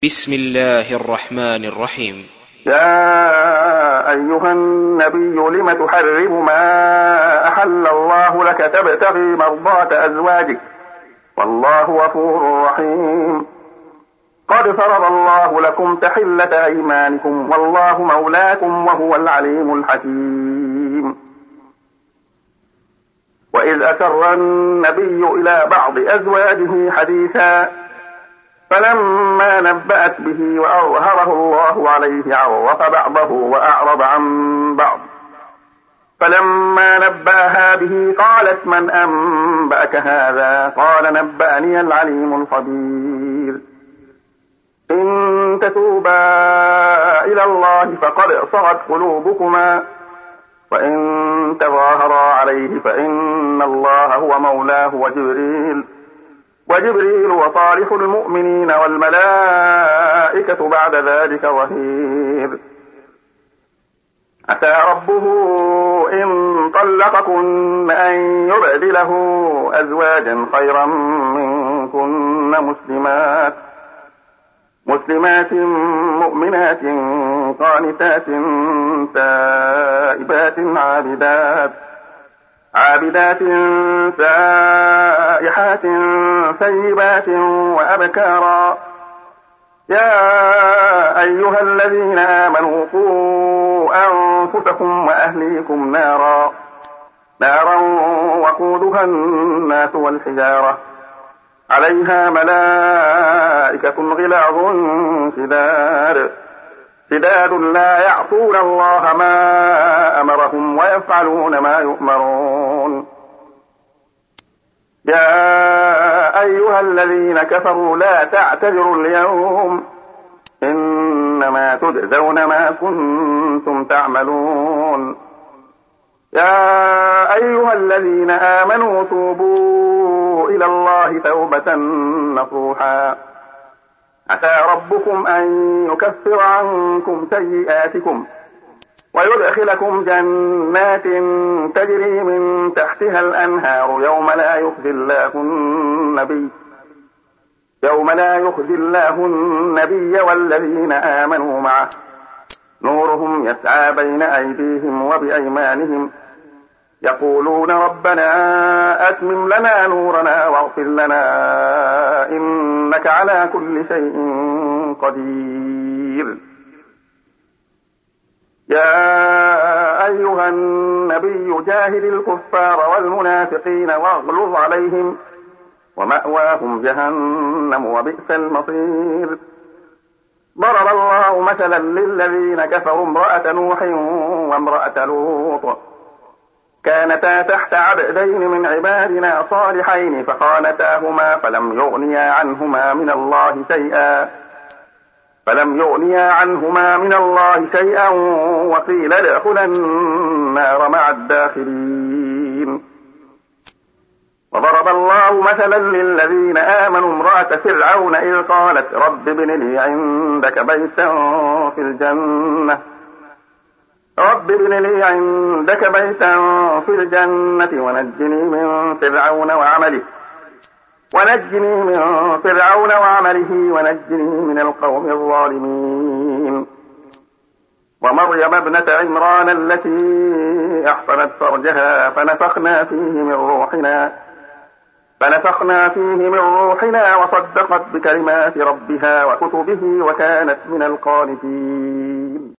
بسم الله الرحمن الرحيم. يا أيها النبي لم تحرم ما أحل الله لك تبتغي مرضات أزواجك والله غفور رحيم. قد فرض الله لكم تحلة أيمانكم والله مولاكم وهو العليم الحكيم. وإذ أسر النبي إلى بعض أزواجه حديثا فلما نبأت به وأظهره الله عليه عرف بعضه وأعرض عن بعض. فلما نبأها به قالت من أنبأك هذا؟ قال نبأني العليم الخبير. إن تتوبا إلى الله فقد صغت قلوبكما وإن تظاهرا عليه فإن الله هو مولاه وجبريل وصالح المؤمنين والملائكة بعد ذلك ظهير. عسى ربه إن طلقكن أن يبدله أزواجا خيرا منكن مسلمات مؤمنات قانتات تائبات عابدات سائحات ثيبات وأبكارا. يا أيها الذين آمنوا قوا أنفسكم وأهليكم نارا وقودها الناس والحجارة عليها ملائكة غلاظ شداد لا يعصون الله ما أمرهم ويفعلون ما يؤمرون. يا أيها الذين كفروا لا تعتذروا اليوم إنما تجزون ما كنتم تعملون. يا أيها الذين آمنوا توبوا إلى الله توبة نصوحا عسى ربكم أن يكفر عنكم سيئاتكم ويدخلكم جنات تجري من تحتها الأنهار يوم لا يخزي الله النبي والذين آمنوا معه نورهم يسعى بين أيديهم وبأيمانهم يقولون ربنا أتمم لنا نورنا واغفر لنا إنك على كل شيء قدير. يا أيها النبي جاهد الكفار والمنافقين واغلظ عليهم ومأواهم جهنم وبئس المصير. ضرب الله مثلا للذين كفروا امرأة نوح وامرأة لوط كانتا تحت عبدين من عبادنا صالحين فخانتاهما فلم يغنيا عنهما من الله شيئا وقيل ادخلا النار مع الداخلين. وضرب الله مثلا للذين آمنوا امرأة فرعون إذ قالت رب ابن لي عندك بيتا في الجنة ونجني من فرعون وعمله ونجني من القوم الظالمين. ومريم ابنة عمران التي أحصنت فرجها فنفخنا فيه من روحنا وصدقت بكلمات ربها وكتبه وكانت من القانتين.